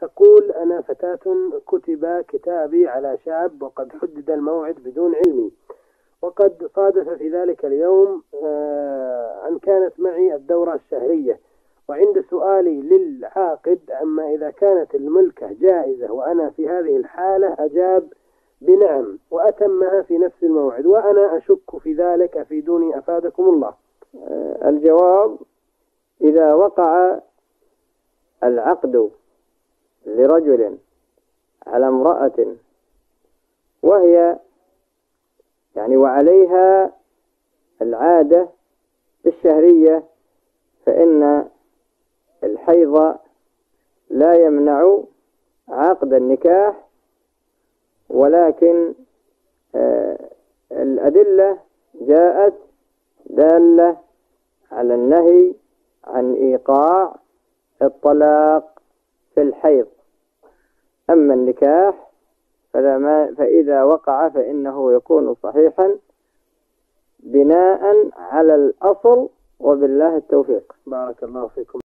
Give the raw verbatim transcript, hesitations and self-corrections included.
تقول: أنا فتاة كتب كتابي على شاب وقد حدد الموعد بدون علمي، وقد صادف في ذلك اليوم أن كانت معي الدورة الشهرية، وعند سؤالي للعاقد عما إذا كانت الملكة جائزة وأنا في هذه الحالة أجاب بنعم وأتمها في نفس الموعد، وأنا أشك في ذلك، أفيدوني أفادكم الله. الجواب: إذا وقع العقد لرجل على امرأة وهي يعني وعليها العادة الشهرية، فإن الحيض لا يمنع عقد النكاح، ولكن الأدلة جاءت دالة على النهي عن إيقاع الطلاق في الحيض. أما النكاح فلما فإذا وقع فإنه يكون صحيحا بناء على الأصل، وبالله التوفيق. بارك الله فيكم.